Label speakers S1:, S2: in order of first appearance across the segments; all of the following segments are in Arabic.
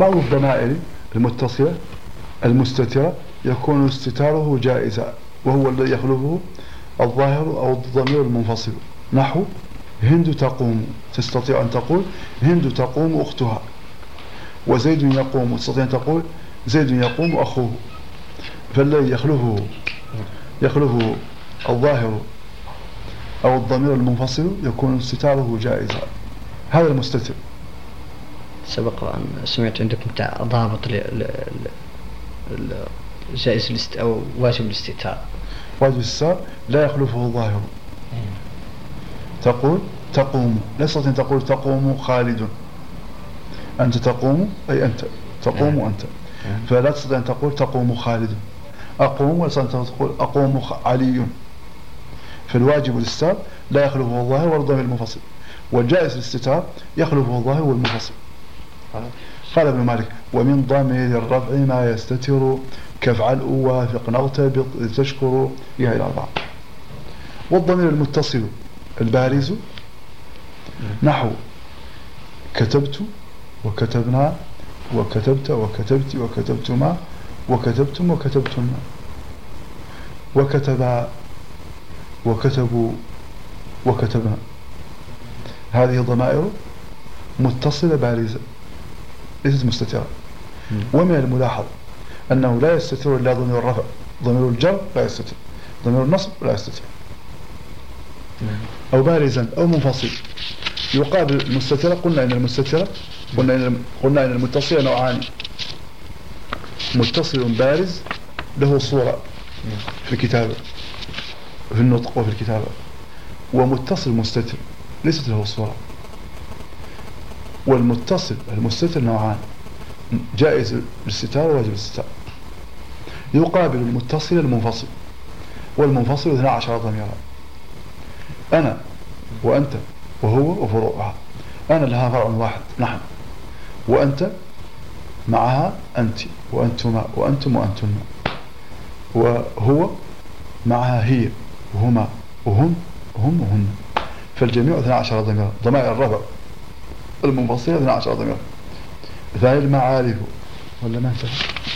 S1: بعض الضمائر المتصلة المستترة يكون استتاره جائزا، وهو الذي يخلفه الظاهر أو الضمير المنفصل. نحو هند تقوم، تستطيع أن تقول هند تقوم أختها، وزيد يقوم، تستطيع أن تقول زيد يقوم أخوه. فالذي يخلفه الظاهر أو الضمير المنفصل يكون استتاره جائزا. هذا المستتر.
S2: سبق أن سمعت عندكم ضابط جائز أو واجب الاستتار.
S1: واجب الاستتار لا يخلفه الظاهر. تقول تقوم، لا تستطيع أن تقول تقوم خالد، أنت تقوم أي أنت تقوم أنت، فلا تستطيع أن تقول تقوم خالد. أقوم ولا تستطيع أن تقول أقوم علي. فالواجب الاستتار لا يخلفه الظاهر والضمير المنفصل، والجائز الاستتار يخلفه الظاهر والمنفصل. قال ابن مالك ومن ضمير الرفع ما يستتر كفعل أوافق نغتبط تشكر إلى 4. والضمير المتصل البارز نحو كتبت وكتبنا وكتبت وكتبت وكتبتما وكتبتم وكتبتن وكتبا وكتبوا وكتبنا. هذه ضمائر متصلة بارزة ليست مستترة. ومن الملاحظ أنه لا يستتر إلا ضمير الرفع، ضمير الجر لا يستتر، ضمير النصب لا يستتر، أو بارزا أو منفصل. يقابل المستترة قلنا إن المستترة قلنا إن المتصل نوعان: متصل بارز له صورة في الكتابة في النطق وفي الكتابة، ومتصل مستتر ليست له صورة. والمتصل المستتر نوعان: جائز الاستتار وواجب الاستتار. يقابل المتصل المنفصل، والمنفصل 12 ضميرا: أنا وأنت وهو وفروعها. أنا لها فرع واحد نحن، وأنت معها أنت وأنتما وأنتم وأنتن، وهو معها هي وهما وهم وهن. فالجميع 12 ضميرا. ضمائر الرفع المنفصلة 12 ضميرا. ذا المعارف ولا ما انتهى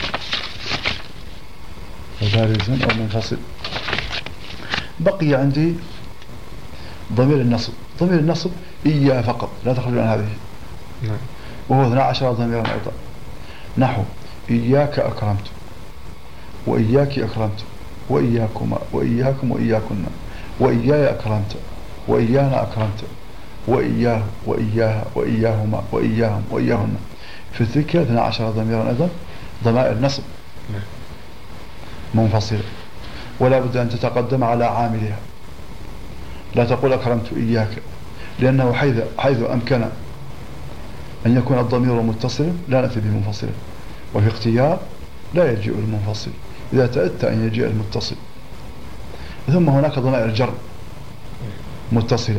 S1: بارزا أو منفصل. بقي عندي ضمير النصب. ضمير النصب إياه فقط، لا تخرج عن هذه، وهو 12 ضميرا أيضا. نحو إياك أكرمت، وإياك أكرمت، وإياكما، وإياكم، وإياكن، وإياي أكرمت، وإيانا أكرمت، وإياه، وإياها، وإياهما، وإياهم، وإياهن. في الذكر 12 ضميرا أيضا ضمائر نصب منفصلة، ولا بد أن تتقدم على عاملها. لا تقول أكرمت إياك، لأنه حيث أمكن أن يكون الضمير متصلا لا نأتي به منفصلا، وفي اختيار لا يجيء المنفصل إذا تأتى أن يجيء المتصل. ثم هناك ضمائر جر متصلة،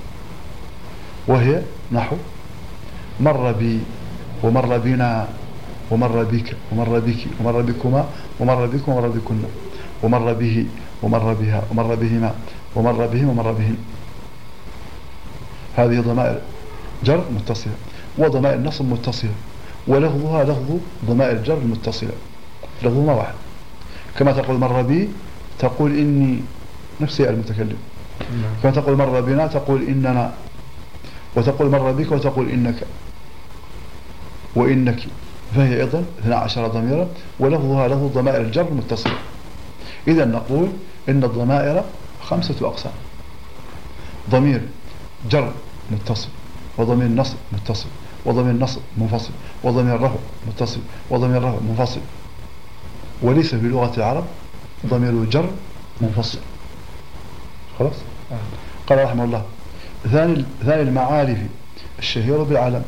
S1: وهي نحو مر بي ومر بنا ومر بك ومر بك ومر بكما ومر بكم ومر بكن، ومر به ومر بها ومر بهما ومر بهم ومر بهن. هذه ضمائر جر متصلة. وضمائر نصب متصلة، ولفظها لفظ ضمائر الجر المتصلة، لفظهما واحد. كما تقول مر بي تقول إني، نفسي المتكلم. كما تقول مر بنا تقول إننا، وتقول مر بك وتقول إنك وإنك. فهي أيضا 12 ضميرا، ولفظها لفظ ضمائر الجر المتصلة. إذا نقول إن الضمائر 5 أقسام: ضمير جر متصل، وضمير نصب متصل، وضمير نصب منفصل، وضمير رفع متصل، وضمير رفع منفصل. وليس في لغة العرب ضمير جر منفصل. خلاص. قال رحمه الله: ثاني المعارف الشهير بالعلم.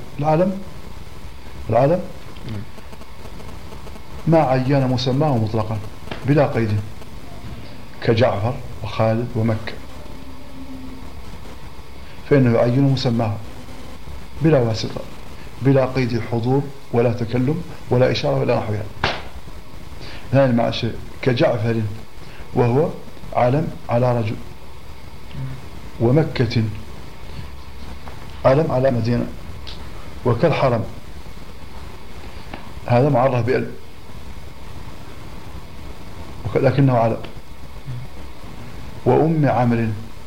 S1: العلم ما عين مسماه مطلقا بلا قيد، كجعفر وخالد ومكة، فإنه يعين مسماه بلا واسطة، بلا قيد حضور ولا تكلم ولا إشارة ولا نحوها. ثاني المعارف كجعفر وهو علم على رجل، ومكة علم على مدينة، وكالحرم هذا معرف بأل لكنه علم. وأم عمرو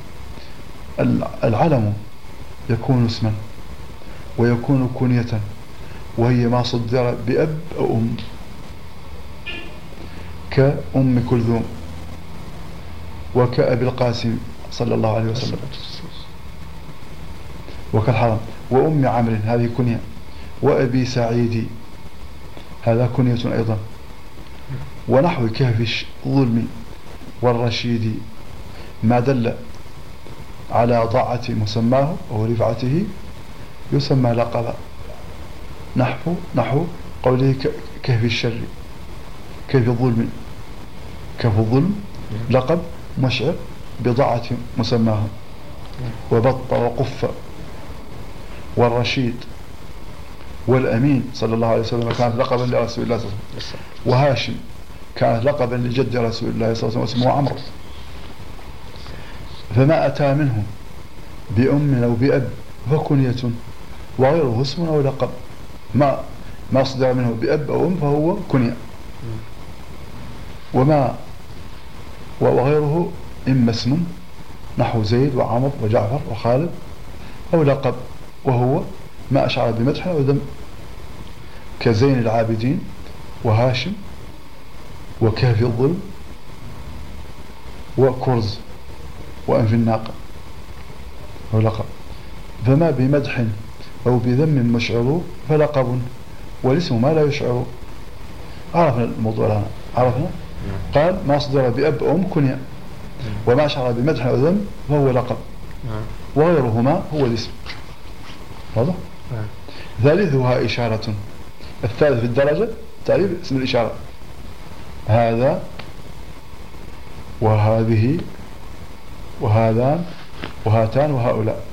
S1: العلم يكون اسما ويكون كنية، وهي ما صدر بأب أو أم، كأم كلثوم وكأبي القاسم صلى الله عليه وسلم وكالحرم. وأم عمرو هذه كنية، وأبي سعيد هذا كنية أيضا. ونحو كهف الظلم والرشيد ما دل على ضاعة مسماه أو رفعته يسمى لقبا، نحو قوله كهف الشر، كهف الظلم، كهف الظلم لقب مشعر بضاعة مسماه. وبط وقف والرشيد والأمين صلى الله عليه وسلم كانت لقبا لرسول الله صلى الله عليه وسلم. وهاشم كانت لقبا لجد رسول الله صلى الله عليه وسلم اسمه عمرو. فما أتى منه بأم أو بأب فكنية، وغيره اسم أو لقب. ما صدر منه بأب أو أم فهو كنية، وغيره إما اسم نحو زيد وعمر وجعفر وخالد، أو لقب وهو ما أشعر بمدح أو ذم، كزين العابدين وهاشم وكهف الظلم وكرز وأنف الناقة هو لقب. فما بمدح أو بذم مشعر فلقب، والاسم ما لا يشعر. عرفنا الموضوع الآن، عرفنا. قال ما صدر بأب أم كنية، وما شعر بمدح أو ذم فهو لقب، وغيرهما هو الاسم. واضح؟ ثالثها إشارة. الثالث في الدرجة تعريف اسم الإشارة، هذا وهذه وهذان وهاتان وهؤلاء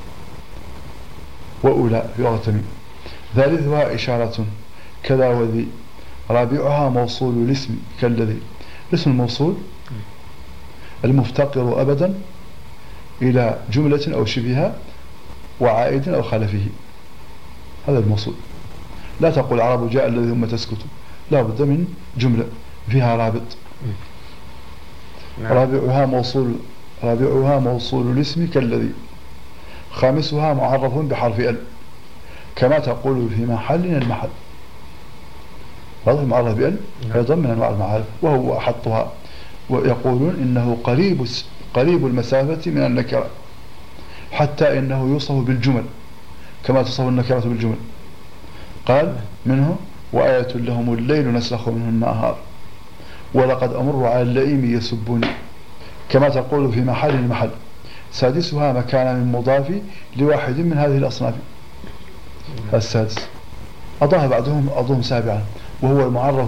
S1: وأولاء في لغة تميم. ثالثها إشارة كذا وذي. رابعها موصول الاسم كالذي. اسم الموصول المفتقر أبدا إلى جملة أو شبهها وعائد أو خلفه، هذا الموصول. لا تقول عرب جاء الذي ثم تسكت، لا بد من جملة فيها رابط. رابعها موصول الاسم كالذي. خامسها معرف بحرف ال، كما تقول في محل المحل. هذا المعرف بال أيضا من أنواع المعارف، وهو أحطها. ويقولون إنه قريب المسافة من النكرة، حتى إنه يوصف بالجمل كما تصف النكرة بالجمل. قال منه وآية لهم الليل نسلخ منه النهار، ولقد أمر على اللئيم يسبني، كما تقول في محل المحل. سادسها مكان من مضاف لواحد من هذه الأصناف. السادس أضاف بعضهم سابعا، وهو المعرف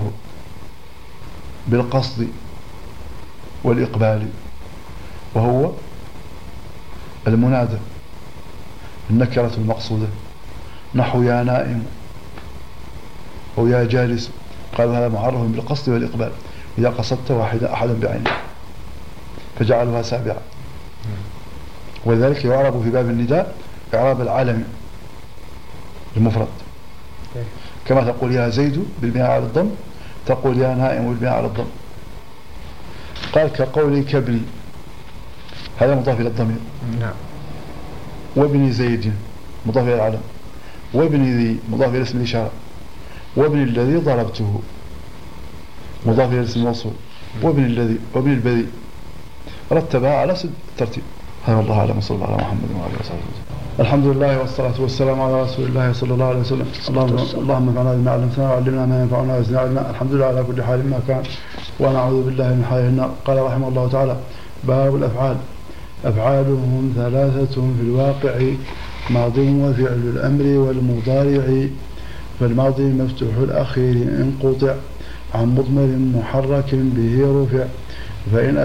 S1: بالقصد والإقبال، وهو المنادى النكرة المقصودة، نحو يا نائم أو يا جالس. قال هذا معرف بالقصد والإقبال إذا قصدت أحدا بعينه، فجعلها سابعة. ولذلك يعرب في باب النداء إعراب العالم المفرد، كما تقول يا زيد بالبناء على الضم، تقول يا نائم بالبناء على الضم. قال كقولي كابني، هذا مضاف إلى الضمير.
S2: نعم.
S1: وابن زيد مضاف إلى العلم، وابن ذي مضاف إلى اسم الإشارة، وابن الذي ضربته مضاف إلى اسم الموصول، وابن الذي وابن البذي. رتبها على الترتيب. هذا الله أعلم، صلى الله على محمد وعلى آله وسلم. الحمد لله والصلاة والسلام على رسول الله صلى الله عليه وسلم. اللهم انفعنا بما علمتنا وعلمنا ما ينفعنا وزدنا علما. الحمد لله على كل حال ما كان، ونعوذ بالله من حال النار. قال رحمه الله تعالى: باب الأفعال. أفعالهم ثلاثة في الواقع: ماض وفعل الأمر والمضارع. فالماضي مفتوح الأخير إن قطع عن مضمر محرك به رفع، فإن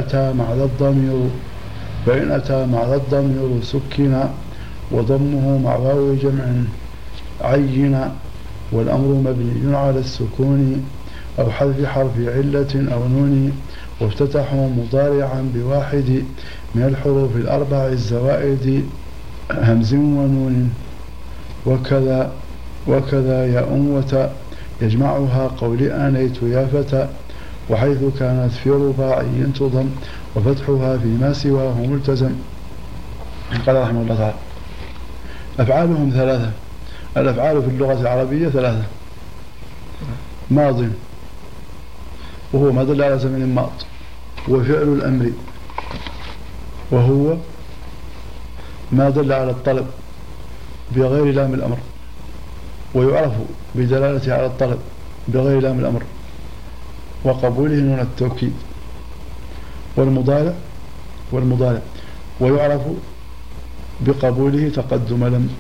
S1: أتى مع ذا الضمير سكنا، وضمه مع واو جمع عين. والأمر مبني على السكون أو حذف حرف علة أو نون، وافتتحوا مضارعا بواحد من الحروف الأربع الزوائد همز ونون. وكذا ياء وتاء يجمعها قولي آنيت يا فتى، وحيث كانت في رباعي تضم، وفتحها فيما سواه ملتزم. قال رحمه الله تعالى: أفعالهم ثلاثة. الأفعال في اللغة العربية ثلاثة: ماض وهو ما دل على زمن ماض، وفعل الأمر وهو ما دل على الطلب بغير لام الأمر، ويعرف بدلالته على الطلب بغير لام الأمر وقبوله نون التوكيد. والمضارع ويعرف بقبوله تقدم لم.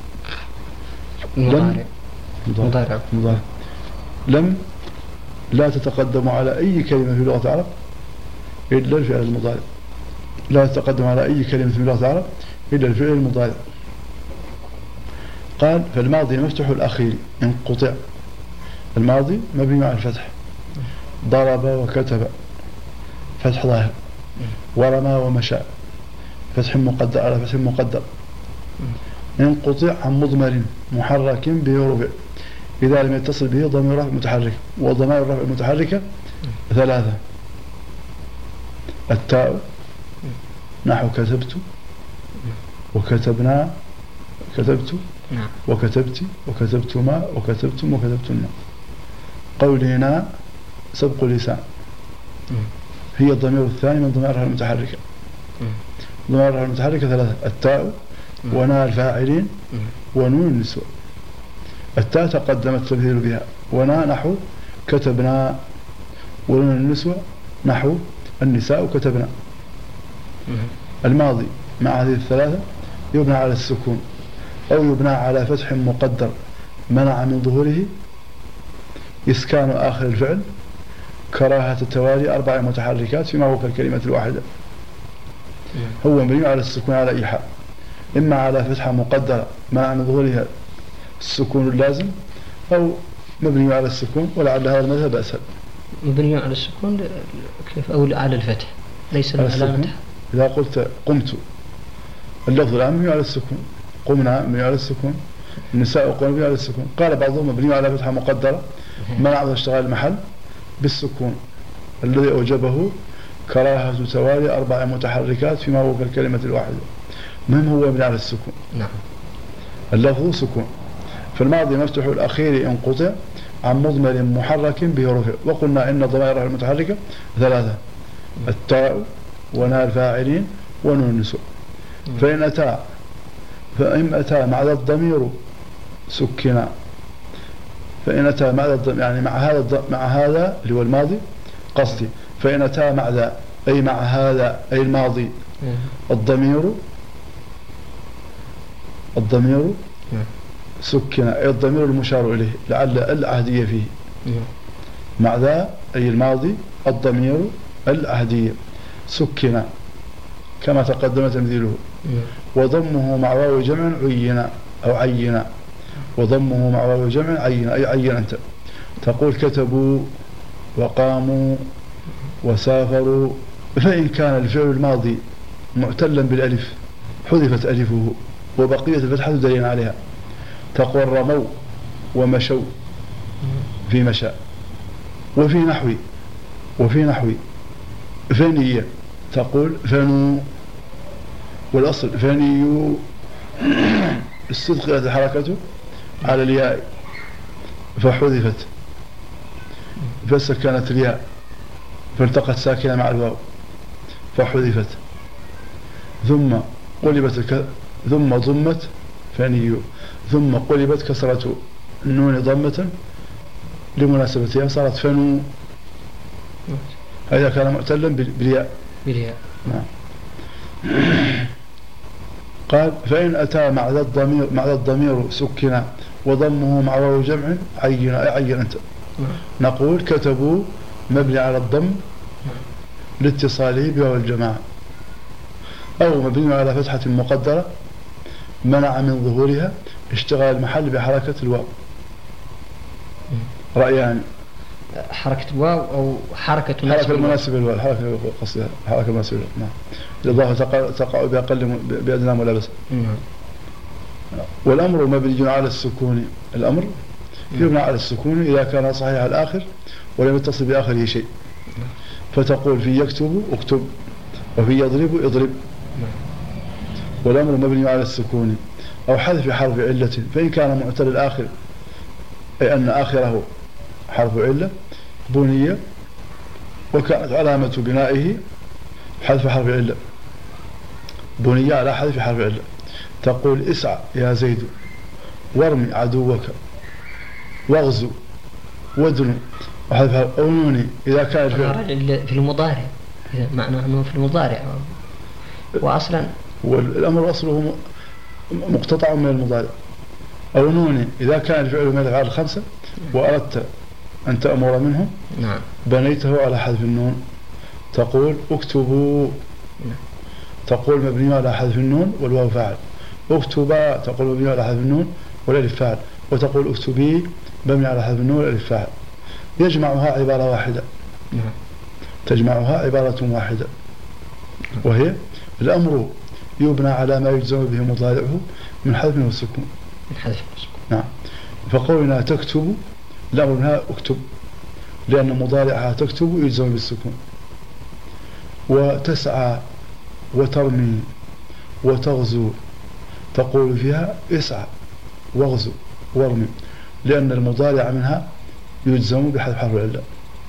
S2: مضارع
S1: لم لا تتقدم على أي كلمة في لغة العرب إلا الفعل المضارع. لا تتقدم على أي كلمة في لغة العرب إلا الفعل المضارع. قال: فالماضي مفتوح الأخير انقطع. الماضي مبني على الفتح. ضرب وكتب فتح ظاهر، ورمى ومشى فتح مقدر على فتح مقدر. انقطع عن مضمر محرك به رفع إذا لم يتصل به ضمير رفع متحرك. وضمائر الرفع المتحركة ثلاثة: التاء نحو كتبت وكتبنا، كتبت وكتبت وكتبتما وكتبتم وكتبتن. قولنا سبق لسان هي الضمير الثاني من ضمائر الرفع المتحركة. ضمائر الرفع المتحركة ثلاثة: التاء ونا الفاعلين ونون النسوة. التاء تقدم التبذير بها، ونا نحو كتبنا، ونون النسوة نحو النساء كتبنا. الماضي مع هذه الثلاثة يبنى على السكون أو يبنى على فتح مقدر منع من ظهوره إسكان آخر الفعل كراهة التوالي 4 متحركات فيما هو كالكلمة الواحدة. هو مبني على السكون على أي حال، إما على فتحة مقدرة منع من ظهورها السكون اللازم، أو مبني على السكون، ولعل هذا المذهب أسهل.
S2: مبني على السكون كيف؟ أو على الفتح ليس العلامة.
S1: إذا قلت قمت اللفظ الآن مبني على السكون، قمنا مبني على السكون، النساء قمنا مبني على السكون. قال بعضهم مبني على فتحة مقدرة منع من اشتغال المحل بالسكون الذي أوجبه كراهة توالي 4 متحركات فيما هو كالكلمة الواحدة. مهم هو مبني على السكون.
S2: نعم.
S1: اللفظ سكون. فالماضي مفتوح الأخير انقطع عن مضمر محرك به رفع. وقلنا إن ضمائر الرفع المتحركة ثلاثة: التاء ونا الفاعلين ونون النسوة. فإن أتى مع ذا الضمير سكنا. فإن أتى مع ذا يعني مع هذا اللي هو الماضي قصدي. فإن أتى مع ذا أي مع هذا أي الماضي الضمير سكنا، أي الضمير المشار إليه لعل العهدية فيه. مع ذا أي الماضي الضمير العهدية سكنا كما تقدم تمثيله. وضمه مع واو جمع عينا أو عينا. وضمه مع واو جمع عينا أي عين أنت. تقول كتبوا وقاموا وسافروا. فإن كان الفعل الماضي معتلا بالألف حذفت ألفه وبقية الفتحة دليل عليها. تقول رموا ومشوا في مشى. وفي نحو فني تقول فنوا، والأصل فنيوا استدخلت الحركة على الياء فحذفت فسكنت الياء فالتقت ساكنة مع الواو فحذفت، ثم ضمت فنيوا، ثم قلبت كسرة النون ضمة لمناسبتها صارت فنو. هذا كان معتلا بالياء. نعم. قال: فإن أتى مع ذا الضمير سكنا وضمه مع واو جمع عين أنت. نقول كتبوا مبني على الضم لاتصاله بواو الجماعة، أو مبني على فتحة مقدرة منع من ظهورها اشتغال المحل بحركة الواو. رأيان:
S2: حركة الواو أو حركة
S1: المناسبة للواو. حركة المناسبة للواو. نعم. الإضافة تقع بأدنى ملابسة. والأمر مبني على السكون. الأمر يبنى على السكون إذا كان صحيح الآخر ولم يتصل بآخره شيء. فتقول في يكتب اكتب، وفي يضرب اضرب. والأمر مبني على السكون أو حذف حرف علة، فإن كان معتل الآخر أي أن آخره حرف علة بني، وكانت علامة بنائه حذف حرف علة، بني على حذف حرف علة. تقول اسعى يا زيد، وارمي عدوك، واغزو، وادنو، وحذف حرف أونوني إذا كان
S2: الفعل في المضارع، إذا معنى أنه في المضارع، وأصلا
S1: والأمر أصله مقتطع من المضارع. أونوني إذا كان الفعل من الأفعال الخمسة وأردت أن تأمر منه
S2: نعم
S1: بنيته على حذف النون. تقول اكتبوا، تقول مبني على حذف النون والواو فاعل. اكتبا تقول مبني على حذف النون والالف فاعل. وتقول اكتبي مبني على حذف النون والالف فاعل. يجمعها عبارة واحدة، تجمعها عبارة واحدة، وهي الأمر يبنى على ما يجزم به مضارعه من حذف والسكون. نعم. فقولنا تكتب، الأمر منها اكتب، لأن مضارعها تكتب يجزم بالسكون. وتسعى وترمي وتغزو، تقول فيها اسعى واغزو وارمي، لأن المضارع منها يجزم بحذف حرف العلة.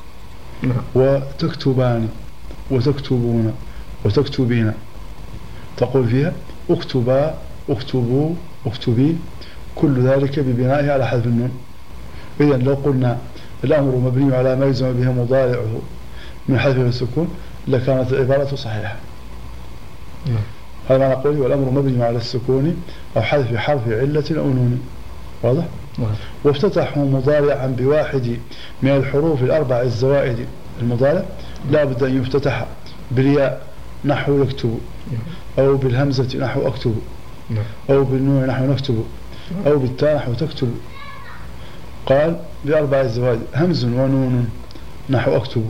S1: وتكتبان وتكتبون وتكتبين، تقول فيها اكتبا اكتبوا اكتبي، كل ذلك ببنائه على حذف النون. إذن لو قلنا الأمر مبني على ما يجزم به مضارعه من حذف السكون لكانت العبارة صحيحة. هذا ما نقول، والأمر مبني على السكون أو حذف حرف علة أو نون. واضح؟ وافتتحوا مضارعا بواحد من الحروف الأربع الزوائد. المضارع لا بد أن يفتتح بالياء نحو يكتب، أو بالهمزة نحو أكتب، أو بالنون نحو نكتب، أو بالتاء نحو تكتب. قال بأربع الزوائد: همز ونون نحو أكتب،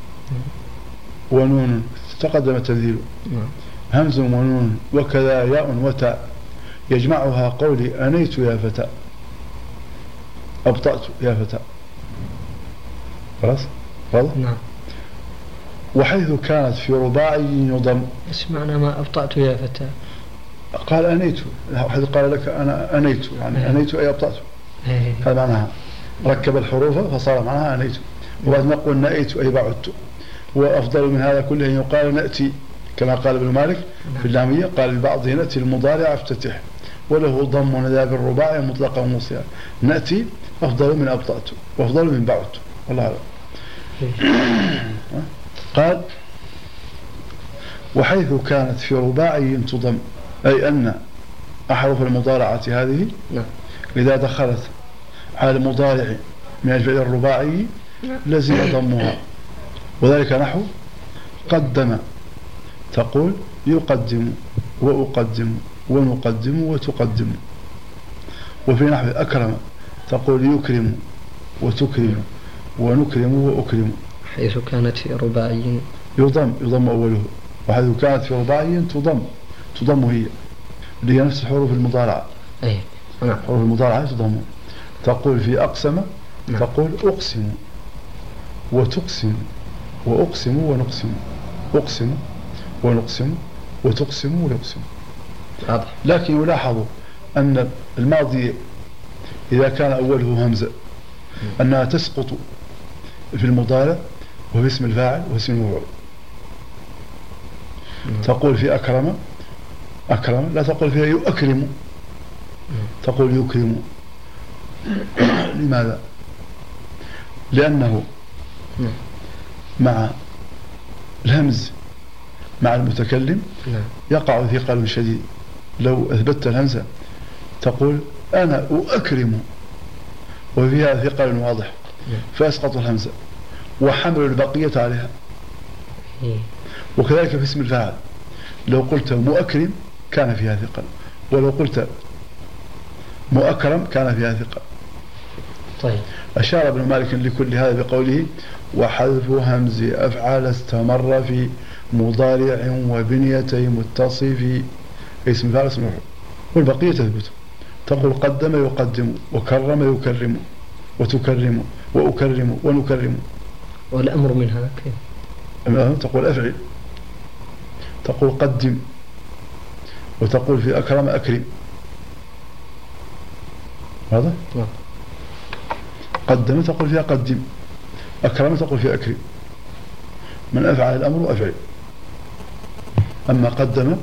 S1: ونون تقدم التبديل، همز ونون، وكذا ياء وتاء، يجمعها قولي أنيت يا فتى، أبطأت يا فتى. خلاص؟ واضح؟
S2: نعم.
S1: وحيث كانت في رباعي يضم.
S2: بس معنى ما أبطأت يا فتى؟
S1: قال أنيت، حيث قال لك أنا أنيت، يعني أنيت أي أبطأت، هذا معناها. ركب الحروف فصار معناها أنيت. وبعد نقول نأيت أي بعدت. وأفضل من هذا كله أن يقال نأتي، كما قال ابن مالك في اللامية، قال لبعضه نأتي المضارع افتتح، وله ضم ذا بالرباعي مطلقا وموصيا. نأتي أفضل من أبطأت، وأفضل من بعدت، والله أعلم. قال وحيث كانت في رباعي تضم، أي أن أحرف المضارعة هذه إذا دخلت على المضارع من الفعل الرباعي لازم ضمها، وذلك نحو قدم، تقول يقدم وأقدم ونقدم وتقدم. وفي نحو أكرم تقول يكرم وتكرم ونكرم وأكرم.
S2: حيث كانت في رباعي
S1: يضم أوله، وحيث كانت في رباعي تضم هي، اللي هي نفس حروف المضارعة. حروف المضارعة تضم. تقول في أقسم تقول أقسم وتقسم وأقسم ونقسم، أقسم ونقسم وتقسم ويقسم. لكن يلاحظ أن الماضي إذا كان أوله همزة أنها تسقط في المضارع وفي اسم الفاعل واسم المفعول. تقول في أكرم لا تقول فيها يؤكرم، تقول يكرم. لماذا؟ لأنه مع الهمز مع المتكلم يقع ثقل شديد. لو أثبتت الهمزة تقول أنا أؤكرم وفيها ثقل واضح، فأسقط الهمزة وحمل البقية عليها. وكذلك في اسم الفاعل، لو قلت مؤكرم كان فيها ثقل، ولو قلت مؤكرم كان فيها ثقل.
S2: طيب.
S1: أشار ابن مالك لكل هذا بقوله وحذف همز أفعال استمر في مضارع وبنيتي متصف، اسم الفاعل اسم المفعول، والبقية تثبت. تقول قدم يقدم وكرم يكرم وتكرم وأكرم ونكرم.
S2: والأمر منها كيف؟
S1: تقول أفعل، تقول قدم، وتقول في أكرم أكرم. هذا قدم تقول فيها قدم، أكرم تقول فيها أكرم. من أفعل الأمر أفعل. أما قدم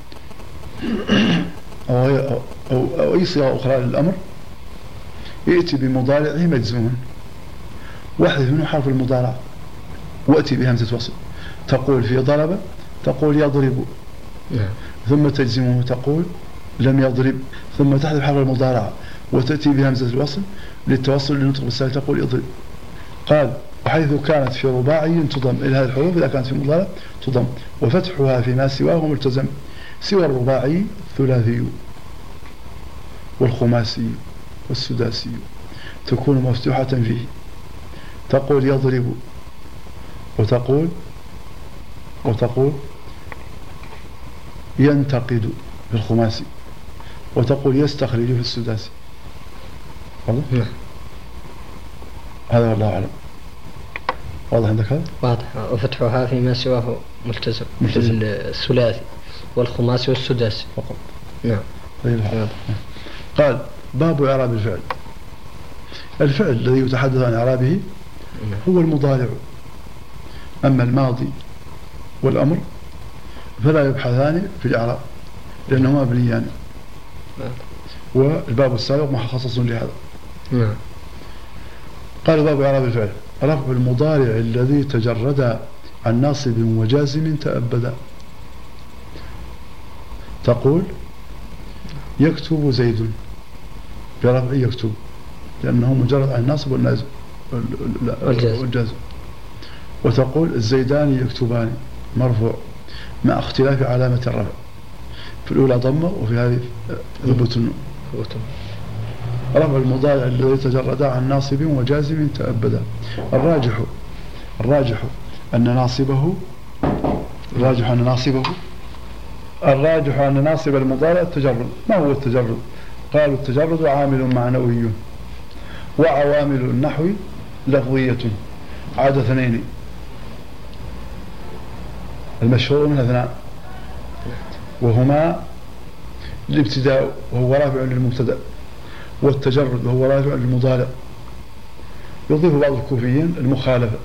S1: أو أي صيغة أخرى للأمر يأتي بمضارعه مجزوما، واحذف منه حرف المضارع وأتي بهمزة وصل. تقول في ضرب تقول يضرب، ثم تجزمه تقول لم يضرب، ثم تحذف حرف المضارع وتأتي بهمزة الوصل للتوصل للنطق بالساكن تقول يضرب. قال وحيث كانت في رباعي تضم إلى هذه الحروف إذا كانت في مضارع تضم، وفتحها فيما سواه ملتزم، سوى الرباعي الثلاثي والخماسي والسداسي تكون مفتوحة فيه. تقول يضرب، وتقول ينتقد في الخماسي، وتقول يستخرج في السداسي. هذا والله أعلم. واضح عندك هذا؟
S2: واضح. وفتحها فيما سواه ملتزم مثل الثلاثي والخماسي والسداسي
S1: فقط.
S2: نعم.
S1: قال باب إعراب الفعل. الفعل الذي يتحدث عن إعرابه هو المضارع، أما الماضي والأمر فلا يبحثان في الإعراب لأنهما مبنيان، والباب السابق مخصص لهذا. قال باب إعراب الفعل رفع المضارع الذي تجرد عن ناصب وجازم تأبدا. تقول يكتب زيد برفع يكتب لأنه مجرد عن الناصب والجازم. وتقول الزيدان يكتبان مرفوع مع اختلاف علامة الرفع، في الأولى ضمة وفي هذه ثبوت النون. رفع المضارع الذي تجرد عن ناصب وجازم تأبدا. الراجح أن ناصب المضارع التجرد. ما هو التجرد؟ قالوا التجرد عامل معنوي وعوامل النحو لفظية عاد اثنين، المشهور من اثنان، وهما الابتداء وهو رافع للمبتدأ، والتجرد وهو رافع للمضارع. يضيف بعض الكوفيين المخالفة.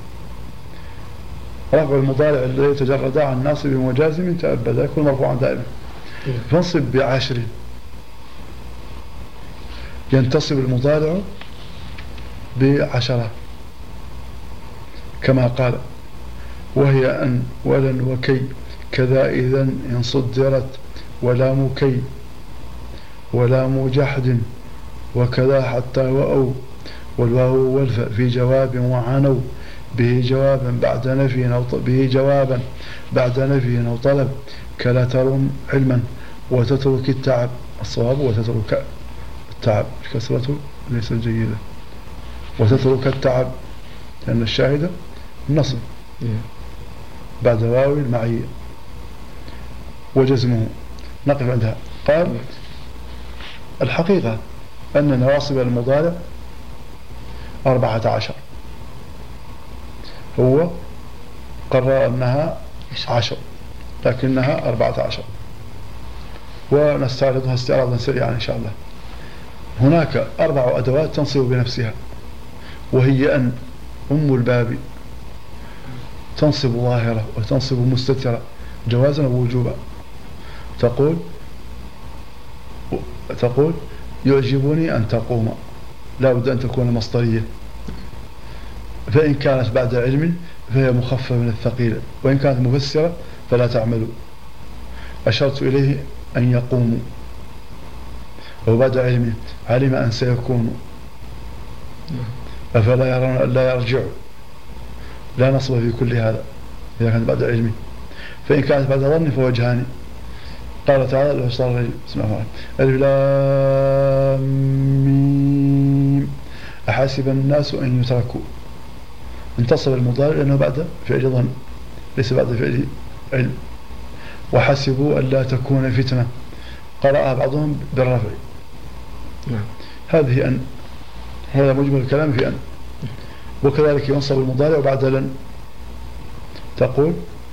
S1: رفع المضارع الذي تجرد عن ناصب وجازم تأبدا يكون مرفوعا دائما. فانصب ب10 ينتصب المضارع ب10 كما قال وهي أن ولن وكي كذا إذن إن صدرت ولام كي ولام جحد وكذا حتى وأو والواو والفاء في جواب وعنوا به جوابا بعد نفي أو طلب كلا ترم علما وتترك التعب. الصواب وتترك التعب، الكسرة ليس جيدة. وتترك التعب لأن الشاهدة النصب بعد واو المعية وجزمه. نقف عندها. قال الحقيقة أن نواصب المضارع 14، هو قرر أنها 10 لكنها 14، ونستعرضها استعراضا سريعا إن شاء الله. هناك 4 أدوات تنصب بنفسها، وهي أن أم الباب تنصب ظاهرة وتنصب مستترة جوازا ووجوبا. تقول يعجبني أن تقوم، لا بد أن تكون مصدرية، فإن كانت بعد علم فهي مخففة من الثقيلة، وإن كانت مفسرة فلا تعمل. أشرت إليه أن يقوم، وبعد علم علم أن سيكون، أفلا يرون أن لا يرجع. لا نصب في كل هذا إذا كانت بعد علم. فإن كانت بعد ظن فوجهان. قال تعالى لو صار الرجل بسم الله الرحمن الرحيم أحاسب الناس أن يتركوا. انتصب المضارع لأنه بعد فعل ظن ليس بعد فعل علم. وحسبوا أن لا تكون فتنة، قرأها بعضهم بالرفع. هذه أن هذا مجمل الكلام في أن. وكذلك ينصب المضارع بعد لن، تقول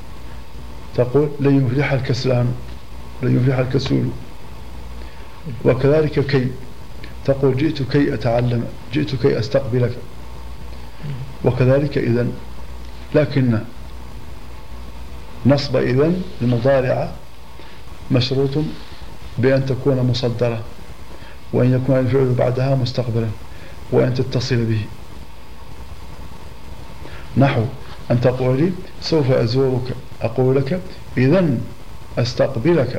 S1: لن يفلح الكسلان، لن يفلح الكسول. وكذلك كي، تقول جئت كي أتعلم، جئت كي أستقبلك. وكذلك إذن، لكن نصب إذن المضارعة مشروط بأن تكون مصدرة، وأن يكون الفعل بعدها مستقبلا، وأن تتصل به. نحو أن تقولي سوف أزورك، أقول لك إذن أستقبلك.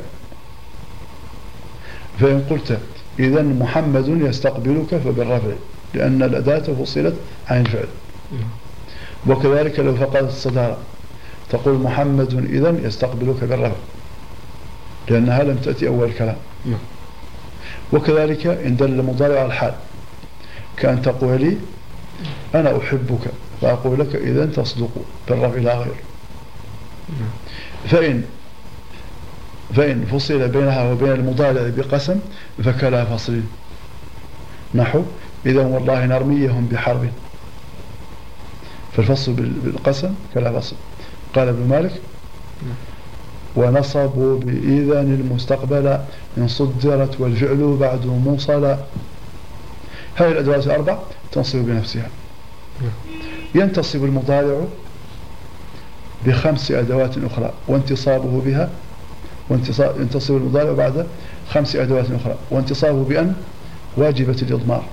S1: فإن قلت إذن محمد يستقبلك فبالرفع، لأن الأداة فصلت عن الفعل. وكذلك لو فقدت الصدارة تقول محمد إذن يستقبلك بالرفع، لأنها لم تأتي أول كلام. وكذلك إن دل المضارع على الحال، كأن تقولي أنا أحبك، فأقول لك إذن تصدق بالرفع لا غير. فإن فصل بينها وبين المضارع بقسم فكلا فصل. نحو إذن والله نرميهم بحرب، فالفصل بالقسم كلا فصل. قال ابن مالك ونصبوا بإذن المستقبل إن صدرت والفعل بعد موصلا. هذه الأدوات الأربع تنصب بنفسها. ينتصب المضارع ب5 أدوات أخرى وانتصابه بها، ينتصب المضارع بعد 5 أدوات أخرى، وانتصابه بأن واجبة الإضمار،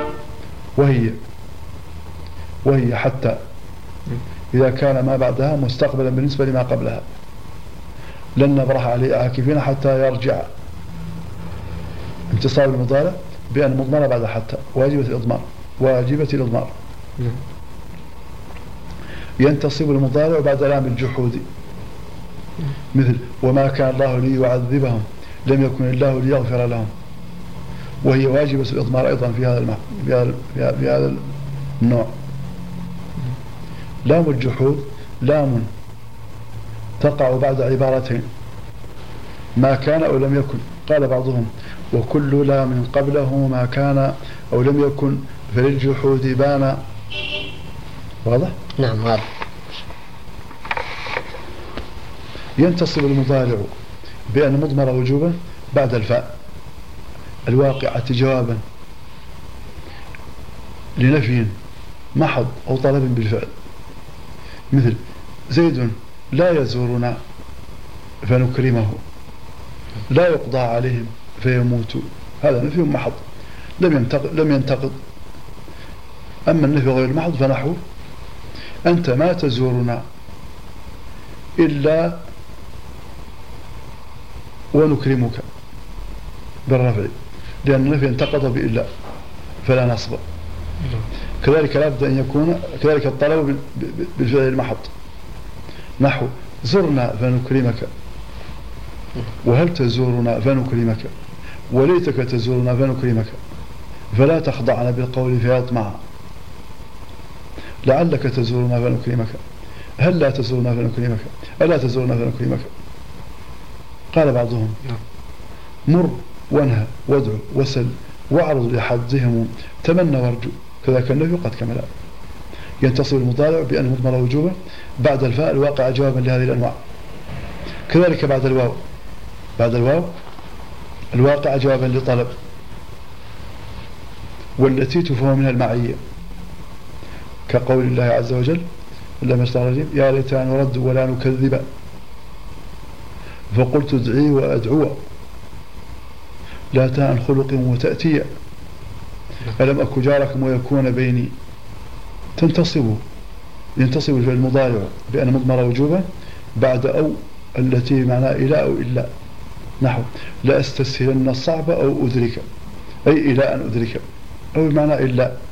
S1: وهي حتى إذا كان ما بعدها مستقبلا بالنسبة لما قبلها، لن نبرح عليه عاكفين حتى يرجع. انتصاب المضارع بأن مضمرة بعد حتى واجبة الإضمار. ينتصب المضارع بعد لام الجحود، مثل وما كان الله ليعذبهم لم يكن الله ليغفر لهم، وهي واجبة الإضمار أيضا في هذا النوع. لام الجحود لام تقع بعد عبارتين، ما كان أو لم يكن. قال بعضهم وكل لام قبله ما كان أو لم يكن فللجحود بان. واضح؟
S2: نعم واضح.
S1: ينتصب المضارع بأن مضمر وجوبا بعد الفاء الواقعة جوابا لنفي محض أو طلب بالفعل، مثل زيد لا يزورنا فنكرمه، لا يقضى عليهم فيموتوا. هذا نفي محض لم ينتقض. أما النفي غير المحض فنحو أنت ما تزورنا إلا ونكرمك بالرفع، لأن النفي انتقض بإلا فلا نصب. كذلك لابد أن يكون كذلك الطلب بالفعل المحض، نحو زرنا فنكرمك، وهل تزورنا فنكرمك، وليتك تزورنا فنكرمك، فلا تخضعنا بالقول فيطمع، لعلك تزورنا فنكرمك، هل لا تزورنا فنكرمك، ألا تزورنا فنكرمك. قال بعضهم مر وانهى وادعو وسل واعرض لحظهم تمنى وارجو، كذلك النفي قد كمل. ينتصب المضارع بأن مضمر وجوبا بعد الفاء الواقع جوابا لهذه الأنواع. كذلك بعد الواو الواقع جوابا لطلب، والتي تفهم منها المعية، كقول الله عز وجل لما اشتغل يا ليتنا نرد ولا نكذب فقلت ادعي وأدعو لا تان خلق وتأتي ألم أكو جاركم ويكون بيني. ينتصب الفعل المضارع بأن مضمر وجوبا بعد أو التي معناها إلى أو إلا، نحو لا أستسهلن الصعب أو أدرك، أي إلى أن أدرك، أو بمعنى إلا.